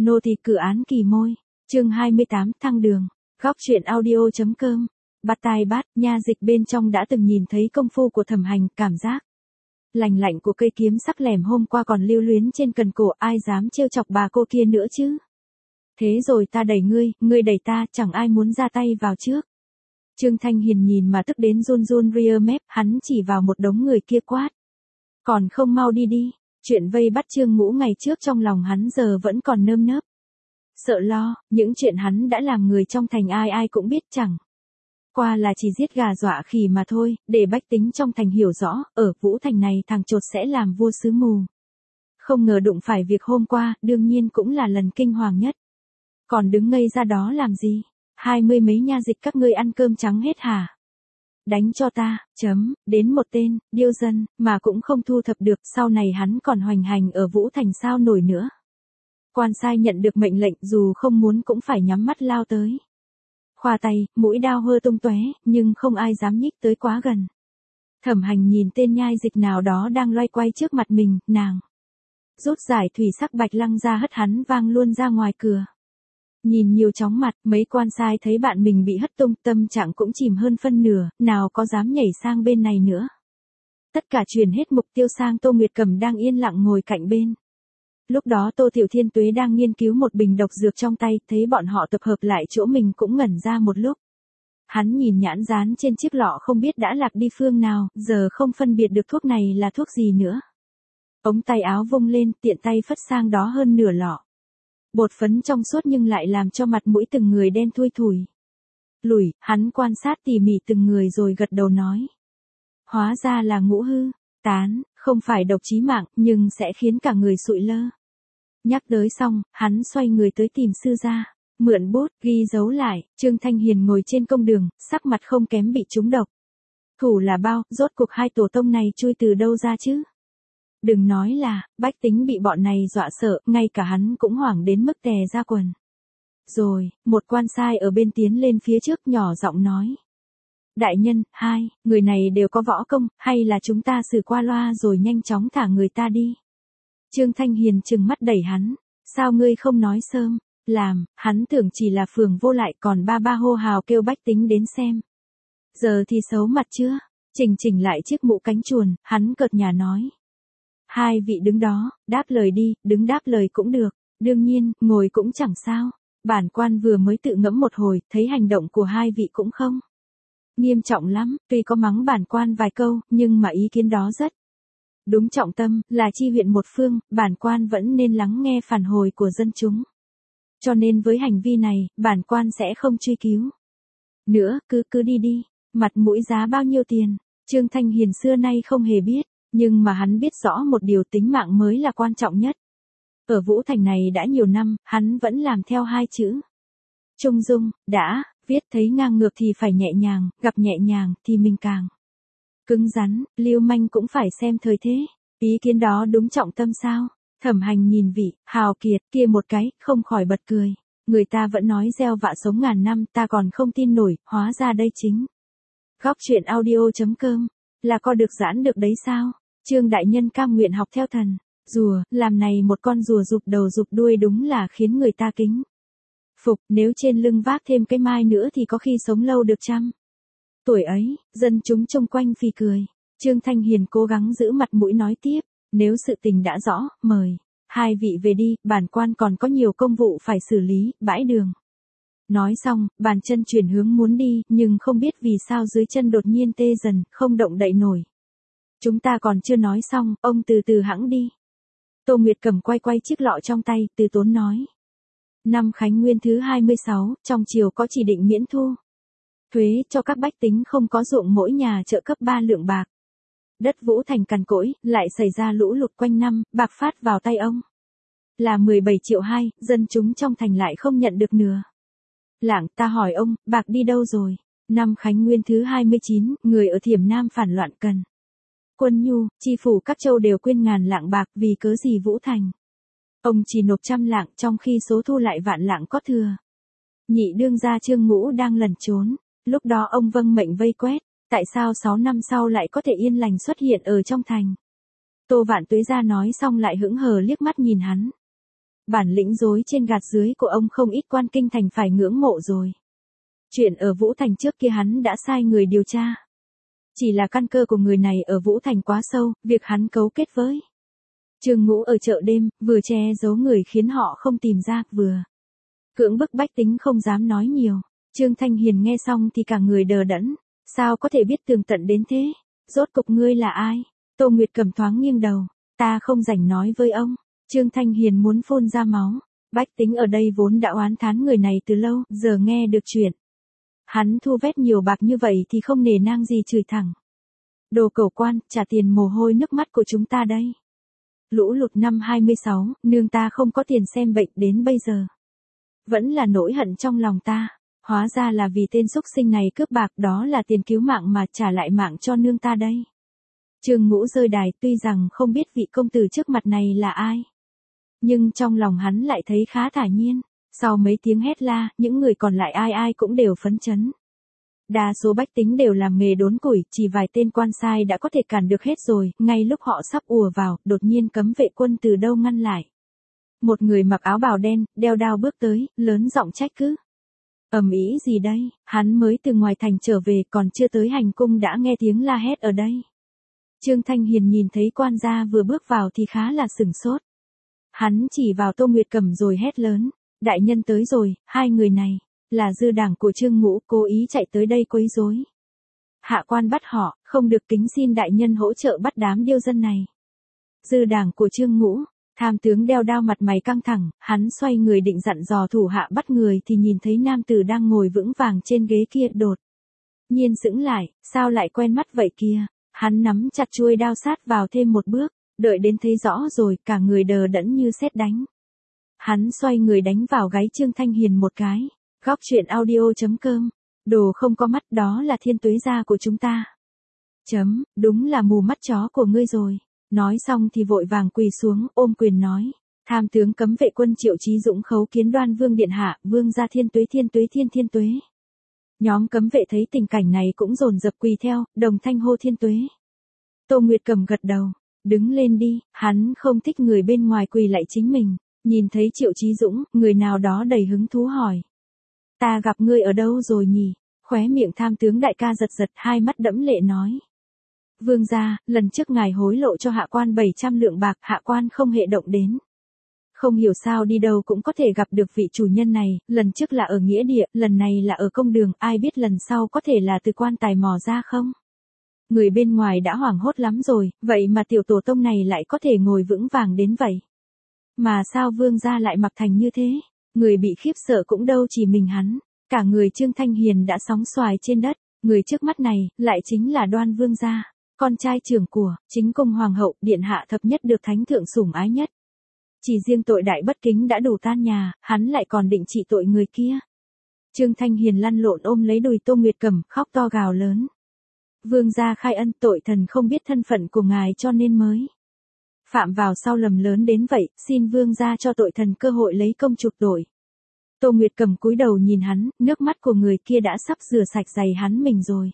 Nô tỳ cử án kỳ môi. Chương 28 thăng đường. Góc truyện audio.com. Bắt tai bát, nha dịch bên trong đã từng nhìn thấy công phu của Thẩm Hành, cảm giác lành lạnh của cây kiếm sắc lẻm hôm qua còn lưu luyến trên cần cổ, ai dám trêu chọc bà cô kia nữa chứ. Thế rồi ta đẩy ngươi đẩy ta, chẳng ai muốn ra tay vào trước. Trương Thanh Hiền nhìn mà tức đến run run ria mép, hắn chỉ vào một đống người kia quát. Còn không mau đi đi. Chuyện vây bắt Trương Ngũ ngày trước trong lòng hắn giờ vẫn còn nơm nớp. Sợ lo, những chuyện hắn đã làm người trong thành ai ai cũng biết, chẳng qua là chỉ giết gà dọa khỉ mà thôi, để bách tính trong thành hiểu rõ, ở Vũ Thành này thằng chột sẽ làm vua sứ mù. Không ngờ đụng phải việc hôm qua, đương nhiên cũng là lần kinh hoàng nhất. Còn đứng ngây ra đó làm gì? 20 mấy nha dịch các ngươi ăn cơm trắng hết hả? Đánh cho ta, đến một tên, điêu dân, mà cũng không thu thập được, sau này hắn còn hoành hành ở Vũ Thành sao nổi nữa. Quan sai nhận được mệnh lệnh dù không muốn cũng phải nhắm mắt lao tới. Khoa tay, mũi đao hơ tung tóe, nhưng không ai dám nhích tới quá gần. Thẩm Hành nhìn tên nhai dịch nào đó đang loay quay trước mặt mình, nàng rút giải thủy sắc bạch lăng ra hất hắn vang luôn ra ngoài cửa. Nhìn nhiều chóng mặt, mấy quan sai thấy bạn mình bị hất tung, tâm trạng cũng chìm hơn phân nửa, nào có dám nhảy sang bên này nữa. Tất cả chuyển hết mục tiêu sang Tô Nguyệt Cầm đang yên lặng ngồi cạnh bên. Lúc đó Tô Tiểu Thiên Tuế đang nghiên cứu một bình độc dược trong tay, thấy bọn họ tập hợp lại chỗ mình cũng ngẩn ra một lúc. Hắn nhìn nhãn dán trên chiếc lọ không biết đã lạc đi phương nào, giờ không phân biệt được thuốc này là thuốc gì nữa. Ống tay áo vung lên, tiện tay phất sang đó hơn nửa lọ. Bột phấn trong suốt nhưng lại làm cho mặt mũi từng người đen thui thủi. Lùi, hắn quan sát tỉ mỉ từng người rồi gật đầu nói. Hóa ra là ngũ hư, tán, không phải độc chí mạng, nhưng sẽ khiến cả người sụi lơ. Nhắc tới xong, hắn xoay người tới tìm sư gia, mượn bút, ghi dấu lại, Trương Thanh Hiền ngồi trên công đường, sắc mặt không kém bị trúng độc. Thủ là bao, rốt cuộc hai tổ tông này chui từ đâu ra chứ? Đừng nói là, bách tính bị bọn này dọa sợ, ngay cả hắn cũng hoảng đến mức tè ra quần. Rồi, một quan sai ở bên tiến lên phía trước nhỏ giọng nói. Đại nhân, người này đều có võ công, hay là chúng ta xử qua loa rồi nhanh chóng thả người ta đi. Trương Thanh Hiền trừng mắt đẩy hắn. Sao ngươi không nói sớm? Hắn tưởng chỉ là phường vô lại còn ba hô hào kêu bách tính đến xem. Giờ thì xấu mặt chưa? Chỉnh lại chiếc mũ cánh chuồn, hắn cợt nhả nói. Hai vị đứng đó, đáp lời đi, đứng đáp lời cũng được, đương nhiên, ngồi cũng chẳng sao. Bản quan vừa mới tự ngẫm một hồi, thấy hành động của hai vị cũng không nghiêm trọng lắm, tuy có mắng bản quan vài câu, nhưng mà ý kiến đó rất đúng trọng tâm, là chi huyện một phương, bản quan vẫn nên lắng nghe phản hồi của dân chúng. Cho nên với hành vi này, bản quan sẽ không truy cứu nữa, cứ đi đi. Mặt mũi giá bao nhiêu tiền, Trương Thanh Hiền xưa nay không hề biết. Nhưng mà hắn biết rõ một điều, tính mạng mới là quan trọng nhất. Ở Vũ Thành này đã nhiều năm, hắn vẫn làm theo hai chữ. Trung dung, đã, viết thấy ngang ngược thì phải nhẹ nhàng, gặp nhẹ nhàng thì mình càng cứng rắn, lưu manh cũng phải xem thời thế. Ý kiến đó đúng trọng tâm sao? Thẩm Hành nhìn vị hào kiệt kia một cái, không khỏi bật cười. Người ta vẫn nói gieo vạ sống ngàn năm, ta còn không tin nổi, hóa ra đây chính góc truyện audio.com, là co được giãn được đấy sao? Trương đại nhân cam nguyện học theo thần. Rùa, làm này một con rùa rụp đầu rụp đuôi đúng là khiến người ta kính phục, nếu trên lưng vác thêm cái mai nữa thì có khi sống lâu được trăm tuổi ấy. Dân chúng chung quanh phì cười. Trương Thanh Hiền cố gắng giữ mặt mũi nói tiếp. Nếu sự tình đã rõ, mời hai vị về đi, bản quan còn có nhiều công vụ phải xử lý, bãi đường. Nói xong, bàn chân chuyển hướng muốn đi, nhưng không biết vì sao dưới chân đột nhiên tê dần, không động đậy nổi. Chúng ta còn chưa nói xong, ông từ từ hẵng đi. Tô Nguyệt Cầm quay chiếc lọ trong tay, từ tốn nói. Năm Khánh Nguyên thứ 26, trong triều có chỉ định miễn thu thuế cho các bách tính không có ruộng, mỗi nhà trợ cấp 3 lượng bạc. Đất Vũ Thành cằn cỗi, lại xảy ra lũ lụt quanh năm, bạc phát vào tay ông là 17 triệu 2, dân chúng trong thành lại không nhận được nửa lạng. Ta hỏi ông, bạc đi đâu rồi? Năm Khánh Nguyên thứ 29, người ở Thiểm Nam phản loạn cần quân nhu, chi phủ các châu đều quyên ngàn lạng bạc, vì cớ gì Vũ Thành ông chỉ nộp 100 lạng, trong khi số thu lại vạn lạng có thừa. Nhị đương gia Trương Ngũ đang lẩn trốn, lúc đó ông vâng mệnh vây quét, tại sao 6 năm sau lại có thể yên lành xuất hiện ở trong thành? Tô Vạn Tuế ra nói xong lại hững hờ liếc mắt nhìn hắn. Bản lĩnh dối trên gạt dưới của ông không ít quan kinh thành phải ngưỡng mộ rồi. Chuyện ở Vũ Thành trước kia hắn đã sai người điều tra. Chỉ là căn cơ của người này ở Vũ Thành quá sâu, việc hắn cấu kết với Trương Ngũ ở chợ đêm, vừa che giấu người khiến họ không tìm ra, vừa cưỡng bức bách tính không dám nói nhiều. Trương Thanh Hiền nghe xong thì cả người đờ đẫn, sao có thể biết tường tận đến thế? Rốt cục ngươi là ai? Tô Nguyệt Cầm thoáng nghiêng đầu, ta không rảnh nói với ông. Trương Thanh Hiền muốn phun ra máu, bách tính ở đây vốn đã oán thán người này từ lâu, giờ nghe được chuyện hắn thu vét nhiều bạc như vậy thì không nể nang gì chửi thẳng. Đồ cẩu quan, trả tiền mồ hôi nước mắt của chúng ta đây. Lũ lụt năm 26, nương ta không có tiền xem bệnh đến bây giờ. Vẫn là nỗi hận trong lòng ta, hóa ra là vì tên xúc sinh này cướp bạc, đó là tiền cứu mạng mà trả lại mạng cho nương ta đây. Trương Ngũ rơi đài, tuy rằng không biết vị công tử trước mặt này là ai, nhưng trong lòng hắn lại thấy khá thản nhiên. Sau mấy tiếng hét la, những người còn lại ai ai cũng đều phấn chấn. Đa số bách tính đều làm nghề đốn củi, chỉ vài tên quan sai đã có thể cản được hết rồi. Ngay lúc họ sắp ùa vào, đột nhiên cấm vệ quân từ đâu ngăn lại. Một người mặc áo bào đen, đeo đao bước tới, lớn giọng trách cứ. Ầm ĩ gì đây? Hắn mới từ ngoài thành trở về, còn chưa tới hành cung đã nghe tiếng la hét ở đây. Trương Thanh Hiền nhìn thấy quan gia vừa bước vào thì khá là sửng sốt. Hắn chỉ vào Tô Nguyệt Cầm rồi hét lớn. Đại nhân tới rồi, hai người này là dư đảng của Trương Ngũ, cố ý chạy tới đây quấy rối. Hạ quan bắt họ, không được, kính xin đại nhân hỗ trợ bắt đám điêu dân này. Dư đảng của Trương Ngũ, tham tướng đeo đao mặt mày căng thẳng, hắn xoay người định dặn dò thủ hạ bắt người thì nhìn thấy nam tử đang ngồi vững vàng trên ghế kia đột nhiên sững lại, sao lại quen mắt vậy kia. Hắn nắm chặt chuôi đao sát vào thêm một bước, đợi đến thấy rõ rồi, cả người đờ đẫn như sét đánh. Hắn xoay người đánh vào gáy Trương Thanh Hiền một cái. Góc truyện audio.com. Đồ không có mắt, đó là thiên tuế gia của chúng ta. Đúng là mù mắt chó của ngươi rồi. Nói xong thì vội vàng quỳ xuống, ôm quyền nói. Tham tướng cấm vệ quân Triệu Chí Dũng khấu kiến Đoan Vương điện hạ, vương gia thiên tuế thiên tuế. Nhóm cấm vệ thấy tình cảnh này cũng dồn dập quỳ theo, đồng thanh hô thiên tuế. Tô Nguyệt Cầm gật đầu. Đứng lên đi, hắn không thích người bên ngoài quỳ lại chính mình. Nhìn thấy Triệu Chí Dũng, người nào đó đầy hứng thú hỏi. Ta gặp ngươi ở đâu rồi nhỉ? Khóe miệng tham tướng đại ca giật giật, hai mắt đẫm lệ nói. Vương gia, lần trước ngài hối lộ cho hạ quan 700 lượng bạc, hạ quan không hề động đến. Không hiểu sao đi đâu cũng có thể gặp được vị chủ nhân này, lần trước là ở nghĩa địa, lần này là ở công đường, ai biết lần sau có thể là từ quan tài mò ra không? Người bên ngoài đã hoảng hốt lắm rồi, vậy mà tiểu tổ tông này lại có thể ngồi vững vàng đến vậy. Mà sao vương gia lại mặc thành như thế? Người bị khiếp sợ cũng đâu chỉ mình hắn, cả người Trương Thanh Hiền đã sóng xoài trên đất. Người trước mắt này, lại chính là Đoan Vương gia, con trai trưởng của chính cung hoàng hậu, điện hạ thập nhất được thánh thượng sủng ái nhất. Chỉ riêng tội đại bất kính đã đủ tan nhà, hắn lại còn định trị tội người kia. Trương Thanh Hiền lăn lộn ôm lấy đùi Tô Nguyệt Cầm, khóc to gào lớn. Vương gia khai ân, tội thần không biết thân phận của ngài cho nên mới phạm vào sau lầm lớn đến vậy, xin vương gia cho tội thần cơ hội lấy công chuộc tội. Tô Nguyệt Cầm cúi đầu nhìn hắn, nước mắt của người kia đã sắp rửa sạch giày hắn mình rồi.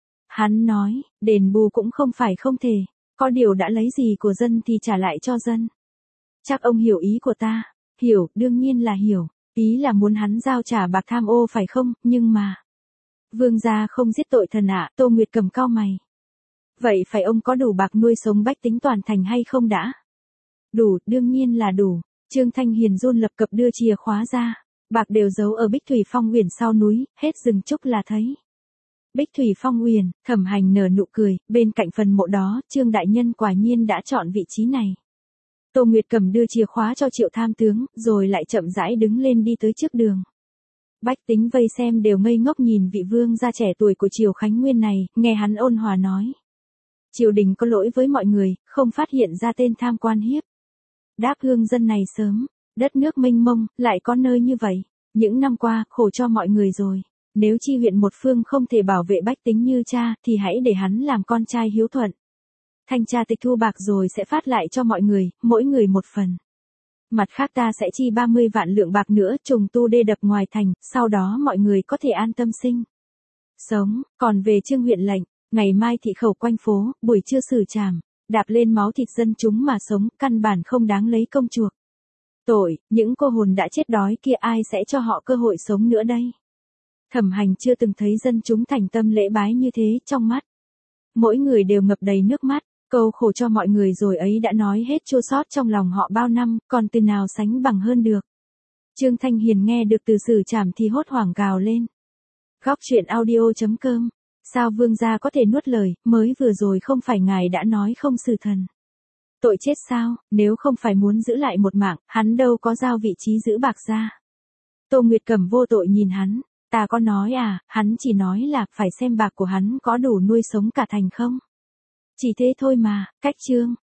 Hắn nói, đền bù cũng không phải không thể, có điều đã lấy gì của dân thì trả lại cho dân. Chắc ông hiểu ý của ta. Hiểu, đương nhiên là hiểu, ý là muốn hắn giao trả bạc tham ô phải không, nhưng mà vương gia không giết tội thần ạ. Tô Nguyệt Cầm cau mày. Vậy phải ông có đủ bạc nuôi sống bách tính toàn thành hay không đã? Đủ, đương nhiên là đủ. Trương Thanh Hiền run lập cập đưa chìa khóa ra. Bạc đều giấu ở Bích Thủy Phong Uyển sau núi, hết rừng trúc là thấy. Bích Thủy Phong Uyển, Thẩm Hành nở nụ cười, bên cạnh phần mộ đó, Trương đại nhân quả nhiên đã chọn vị trí này. Tô Nguyệt Cầm đưa chìa khóa cho Triệu tham tướng, rồi lại chậm rãi đứng lên đi tới trước đường. Bách tính vây xem đều ngây ngốc nhìn vị vương gia trẻ tuổi của Triều Khánh Nguyên này, nghe hắn ôn hòa nói. Triều đình có lỗi với mọi người, không phát hiện ra tên tham quan hiếp đáp hương dân này sớm. Đất nước mênh mông, lại có nơi như vậy. Những năm qua, khổ cho mọi người rồi. Nếu chi huyện một phương không thể bảo vệ bách tính như cha, thì hãy để hắn làm con trai hiếu thuận. Thanh tra tịch thu bạc rồi sẽ phát lại cho mọi người, mỗi người một phần. Mặt khác ta sẽ chi 30 vạn lượng bạc nữa trùng tu đê đập ngoài thành, sau đó mọi người có thể an tâm sinh sống. Còn về Trương huyện lệnh, ngày mai thị khẩu quanh phố, buổi trưa xử trảm, đạp lên máu thịt dân chúng mà sống, căn bản không đáng lấy công chuộc. Tội, những cô hồn đã chết đói kia ai sẽ cho họ cơ hội sống nữa đây? Thẩm Hành chưa từng thấy dân chúng thành tâm lễ bái như thế, trong mắt mỗi người đều ngập đầy nước mắt, câu khổ cho mọi người rồi ấy đã nói hết chua xót trong lòng họ bao năm, còn từ nào sánh bằng hơn được. Trương Thanh Hiền nghe được từ xử trảm thì hốt hoảng gào lên. Góc truyện audio.com. Sao vương gia có thể nuốt lời, mới vừa rồi không phải ngài đã nói không xử thần. Tội chết sao, nếu không phải muốn giữ lại một mạng, hắn đâu có giao vị trí giữ bạc ra. Tô Nguyệt Cẩm vô tội nhìn hắn, ta có nói à, hắn chỉ nói là phải xem bạc của hắn có đủ nuôi sống cả thành không. Chỉ thế thôi mà, cách Trương